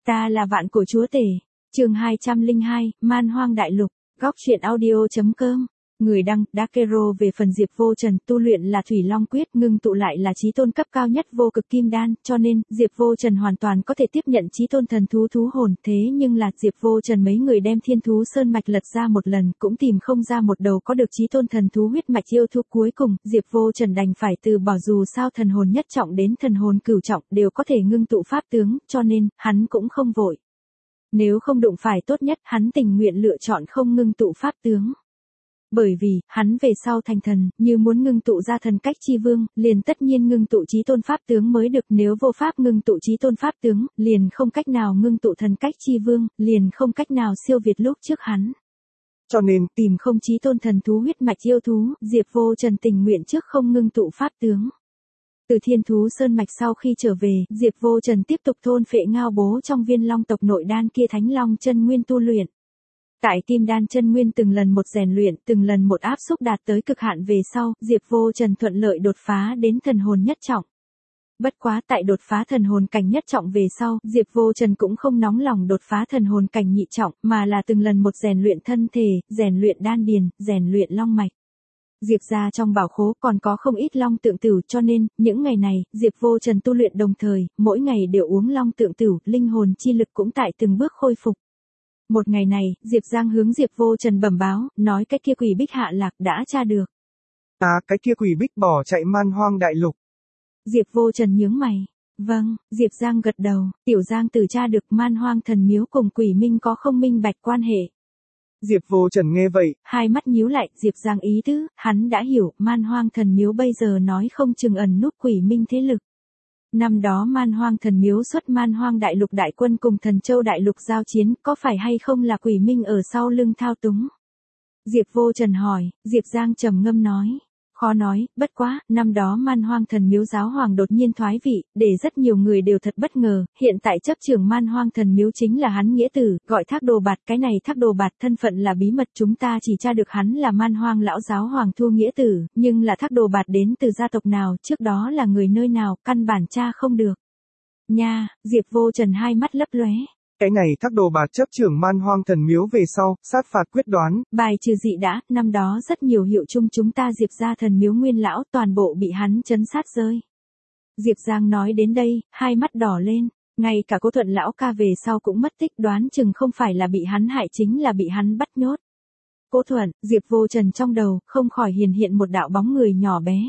Ta là vạn cổ chúa tể. Chương 202, Man Hoang Đại Lục. Góc truyện audio.com. Người đăng, Dakero về phần Diệp Vô Trần tu luyện là Thủy Long Quyết, ngưng tụ lại là chí tôn cấp cao nhất vô cực kim đan, cho nên, Diệp Vô Trần hoàn toàn có thể tiếp nhận chí tôn thần thú thú hồn, thế nhưng là Diệp Vô Trần mấy người đem thiên thú sơn mạch lật ra một lần, cũng tìm không ra một đầu có được chí tôn thần thú huyết mạch yêu thú cuối cùng, Diệp Vô Trần đành phải từ bỏ dù sao thần hồn nhất trọng đến thần hồn cửu trọng đều có thể ngưng tụ pháp tướng, cho nên, hắn cũng không vội. Nếu không đụng phải tốt nhất, hắn tình nguyện lựa chọn không ngưng tụ pháp tướng. Bởi vì, hắn về sau thành thần, như muốn ngưng tụ ra thần cách chi vương, liền tất nhiên ngưng tụ chí tôn pháp tướng mới được, nếu vô pháp ngưng tụ chí tôn pháp tướng, liền không cách nào ngưng tụ thần cách chi vương, liền không cách nào siêu việt lúc trước hắn. Cho nên, tìm không chí tôn thần thú huyết mạch yêu thú, Diệp Vô Trần tình nguyện trước không ngưng tụ pháp tướng. Từ thiên thú sơn mạch sau khi trở về, Diệp Vô Trần tiếp tục thôn phệ ngao bố trong viên long tộc nội đan kia thánh long chân nguyên tu luyện. Tại kim đan chân nguyên từng lần một rèn luyện, từng lần một áp xúc đạt tới cực hạn về sau, Diệp Vô Trần thuận lợi đột phá đến thần hồn nhất trọng. Bất quá tại đột phá thần hồn cảnh nhất trọng về sau, Diệp Vô Trần cũng không nóng lòng đột phá thần hồn cảnh nhị trọng, mà là từng lần một rèn luyện thân thể, rèn luyện đan điền, rèn luyện long mạch. Diệp gia trong bảo khố còn có không ít long tượng tửu, cho nên, những ngày này, Diệp Vô Trần tu luyện đồng thời, mỗi ngày đều uống long tượng tửu, linh hồn chi lực cũng tại từng bước khôi phục. Một ngày này, Diệp Giang hướng Diệp Vô Trần bẩm báo, nói cái kia quỷ bích hạ lạc đã tra được. Cái kia quỷ bích bỏ chạy Man Hoang Đại Lục. Diệp Vô Trần nhướng mày. Vâng, Diệp Giang gật đầu, tiểu Giang từ tra được Man Hoang thần miếu cùng quỷ minh có không minh bạch quan hệ. Diệp Vô Trần nghe vậy, hai mắt nhíu lại, Diệp Giang ý tứ, hắn đã hiểu, Man Hoang thần miếu bây giờ nói không chừng ẩn núp quỷ minh thế lực. Năm đó Man Hoang thần miếu xuất Man Hoang Đại Lục đại quân cùng Thần Châu Đại Lục giao chiến, có phải hay không là quỷ minh ở sau lưng thao túng? Diệp Vô Trần hỏi, Diệp Giang trầm ngâm nói. Khó nói, bất quá, năm đó Man Hoang thần miếu giáo hoàng đột nhiên thoái vị, để rất nhiều người đều thật bất ngờ, hiện tại chấp trưởng Man Hoang thần miếu chính là hắn nghĩa tử, gọi Thác Đồ Bạt, cái này Thác Đồ Bạt thân phận là bí mật, chúng ta chỉ tra được hắn là Man Hoang lão giáo hoàng Thu nghĩa tử, nhưng là Thác Đồ Bạt đến từ gia tộc nào, trước đó là người nơi nào, căn bản tra không được. Nha, Diệp Vô Trần hai mắt lấp lóe. Cái này Thác Đồ Bạt chấp trưởng Man Hoang thần miếu về sau, sát phạt quyết đoán. Bài trừ dị đã, năm đó rất nhiều hiệu chung chúng ta Diệp gia thần miếu nguyên lão toàn bộ bị hắn trấn sát rơi. Diệp Giang nói đến đây, hai mắt đỏ lên, ngay cả Cố Thuận lão ca về sau cũng mất tích, đoán chừng không phải là bị hắn hại chính là bị hắn bắt nhốt. Cố Thuận, Diệp Vô Trần trong đầu, không khỏi hiện một đạo bóng người nhỏ bé.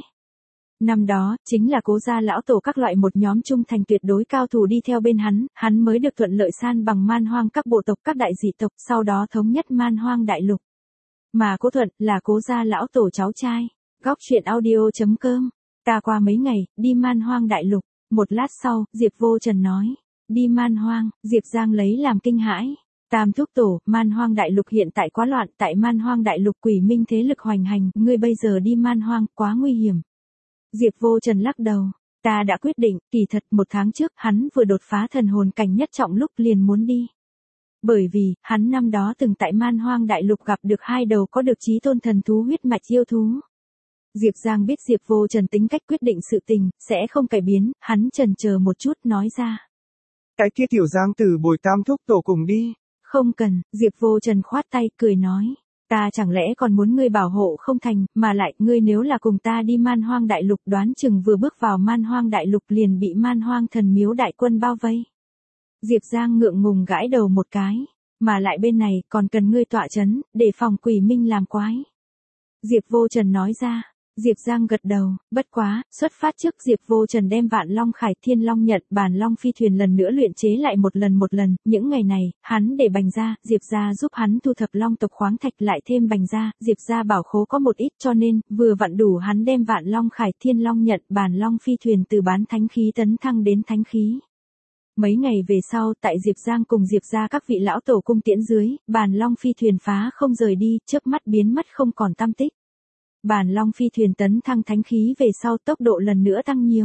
Năm đó, chính là Cố gia lão tổ các loại một nhóm trung thành tuyệt đối cao thủ đi theo bên hắn mới được thuận lợi san bằng Man Hoang các bộ tộc các đại dị tộc, sau đó thống nhất Man Hoang Đại Lục. Mà Cố Thuận, là Cố gia lão tổ cháu trai. Góc truyện audio.com. Ta qua mấy ngày, đi Man Hoang Đại Lục. Một lát sau, Diệp Vô Trần nói. Đi Man Hoang, Diệp Giang lấy làm kinh hãi. Tam thúc tổ, Man Hoang Đại Lục hiện tại quá loạn, tại Man Hoang Đại Lục quỷ minh thế lực hoành hành, ngươi bây giờ đi Man Hoang, quá nguy hiểm. Diệp Vô Trần lắc đầu, ta đã quyết định, kỳ thật 1 tháng trước, hắn vừa đột phá thần hồn cảnh nhất trọng lúc liền muốn đi. Bởi vì, hắn năm đó từng tại Man Hoang Đại Lục gặp được 2 đầu có được chí tôn thần thú huyết mạch yêu thú. Diệp Giang biết Diệp Vô Trần tính cách quyết định sự tình, sẽ không cải biến, hắn chần chờ một chút nói ra. Cái kia tiểu Giang từ bồi tam thúc tổ cùng đi. Không cần, Diệp Vô Trần khoát tay, cười nói. Ta chẳng lẽ còn muốn ngươi bảo hộ không thành, mà lại, ngươi nếu là cùng ta đi Man Hoang Đại Lục đoán chừng vừa bước vào Man Hoang Đại Lục liền bị Man Hoang thần miếu đại quân bao vây. Diệp Giang ngượng ngùng gãi đầu một cái, mà lại bên này còn cần ngươi tọa chấn, để phòng quỷ minh làm quái. Diệp Vô Trần nói ra. Diệp Giang gật đầu, bất quá, xuất phát trước Diệp Vô Trần đem Vạn Long Khải Thiên Long Nhật Bản Long Phi Thuyền lần nữa luyện chế lại một lần, những ngày này, hắn để Bành gia, Diệp gia giúp hắn thu thập long tộc khoáng thạch lại thêm Bành gia, Diệp gia bảo khố có một ít cho nên, vừa vặn đủ hắn đem Vạn Long Khải Thiên Long Nhật Bản Long Phi Thuyền từ bán thánh khí tấn thăng đến thánh khí. Mấy ngày về sau, tại Diệp Giang cùng Diệp gia các vị lão tổ cung tiễn dưới, Bản Long Phi Thuyền phá không rời đi, chớp mắt biến mất không còn tăm tích. Bản Long Phi Thuyền tấn thăng thánh khí về sau tốc độ lần nữa tăng nhiều.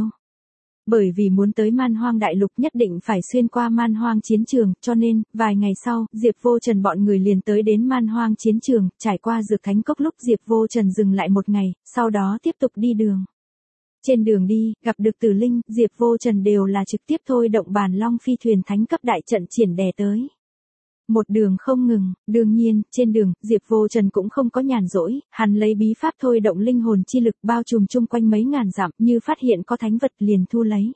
Bởi vì muốn tới Man Hoang Đại Lục nhất định phải xuyên qua Man Hoang chiến trường, cho nên, vài ngày sau, Diệp Vô Trần bọn người liền tới đến Man Hoang chiến trường, trải qua Dược Thánh Cốc lúc Diệp Vô Trần dừng lại một ngày, sau đó tiếp tục đi đường. Trên đường đi, gặp được Tử Linh, Diệp Vô Trần đều là trực tiếp thôi động bàn long phi thuyền thánh cấp đại trận triển đè tới. Một đường không ngừng, đương nhiên, trên đường, Diệp Vô Trần cũng không có nhàn rỗi, hắn lấy bí pháp thôi động linh hồn chi lực bao trùm chung quanh mấy ngàn dặm, như phát hiện có thánh vật liền thu lấy.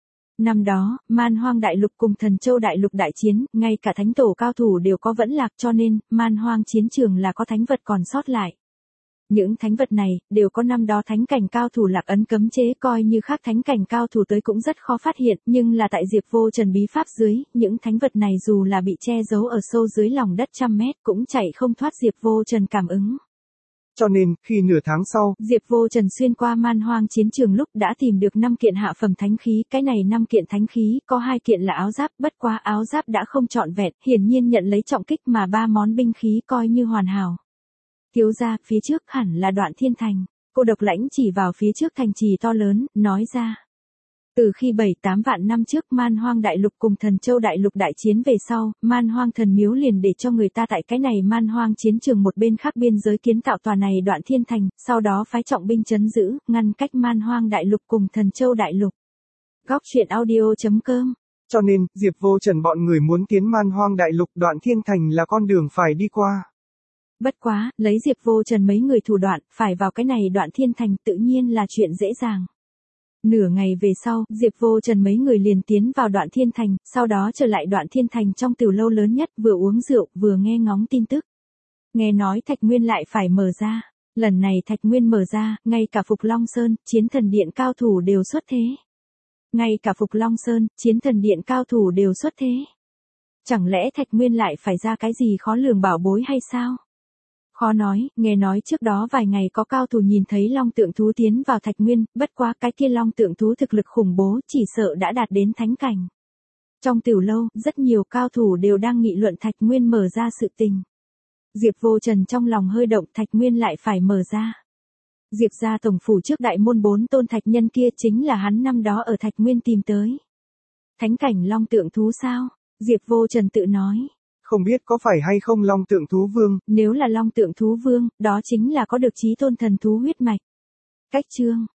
Năm đó, Man Hoang Đại Lục cùng Thần Châu Đại Lục đại chiến, ngay cả thánh tổ cao thủ đều có vẫn lạc, cho nên, Man Hoang chiến trường là có thánh vật còn sót lại. Những thánh vật này, đều có năm đó thánh cảnh cao thủ lạc ấn cấm chế, coi như khác thánh cảnh cao thủ tới cũng rất khó phát hiện, nhưng là tại Diệp Vô Trần bí pháp dưới, những thánh vật này dù là bị che giấu ở sâu dưới lòng đất trăm mét cũng chạy không thoát Diệp Vô Trần cảm ứng. Cho nên, khi nửa tháng sau, Diệp Vô Trần xuyên qua Man Hoang chiến trường lúc đã tìm được 5 kiện hạ phẩm thánh khí, cái này 5 kiện thánh khí, có 2 kiện là áo giáp, bất quá áo giáp đã không trọn vẹn, hiển nhiên nhận lấy trọng kích mà 3 món binh khí coi như hoàn hảo. Thiếu gia, phía trước hẳn là Đoạn Thiên Thành. Cô Độc Lãnh chỉ vào phía trước thành trì to lớn, nói ra. Từ khi 7-8 vạn năm trước Man Hoang Đại Lục cùng Thần Châu Đại Lục đại chiến về sau, Man Hoang Thần Miếu liền để cho người ta tại cái này Man Hoang chiến trường một bên khác biên giới kiến tạo tòa này Đoạn Thiên Thành, sau đó phái trọng binh trấn giữ, ngăn cách Man Hoang Đại Lục cùng Thần Châu Đại Lục. Góc truyện audio.com. Cho nên, Diệp Vô Trần bọn người muốn tiến Man Hoang Đại Lục, Đoạn Thiên Thành là con đường phải đi qua. Bất quá, lấy Diệp Vô Trần mấy người thủ đoạn, phải vào cái này Đoạn Thiên Thành tự nhiên là chuyện dễ dàng. Nửa ngày về sau, Diệp Vô Trần mấy người liền tiến vào Đoạn Thiên Thành, sau đó trở lại Đoạn Thiên Thành trong tiểu lâu lớn nhất, vừa uống rượu, vừa nghe ngóng tin tức. Nghe nói Thạch Nguyên lại phải mở ra. Lần này Thạch Nguyên mở ra, ngay cả Phục Long Sơn, Chiến Thần Điện cao thủ đều xuất thế. Ngay cả Phục Long Sơn, Chiến Thần Điện cao thủ đều xuất thế. Chẳng lẽ Thạch Nguyên lại phải ra cái gì khó lường bảo bối hay sao? Khó nói, nghe nói trước đó vài ngày có cao thủ nhìn thấy long tượng thú tiến vào Thạch Nguyên, bất quá cái kia long tượng thú thực lực khủng bố, chỉ sợ đã đạt đến thánh cảnh. Trong tiểu lâu, rất nhiều cao thủ đều đang nghị luận Thạch Nguyên mở ra sự tình. Diệp Vô Trần trong lòng hơi động, Thạch Nguyên lại phải mở ra. Diệp gia tổng phủ trước đại môn 4 tôn thạch nhân kia chính là hắn năm đó ở Thạch Nguyên tìm tới. Thánh cảnh long tượng thú sao? Diệp Vô Trần tự nói. Không biết có phải hay không Long Tượng Thú Vương. Nếu là Long Tượng Thú Vương, đó chính là có được chí tôn thần thú huyết mạch. Cách chương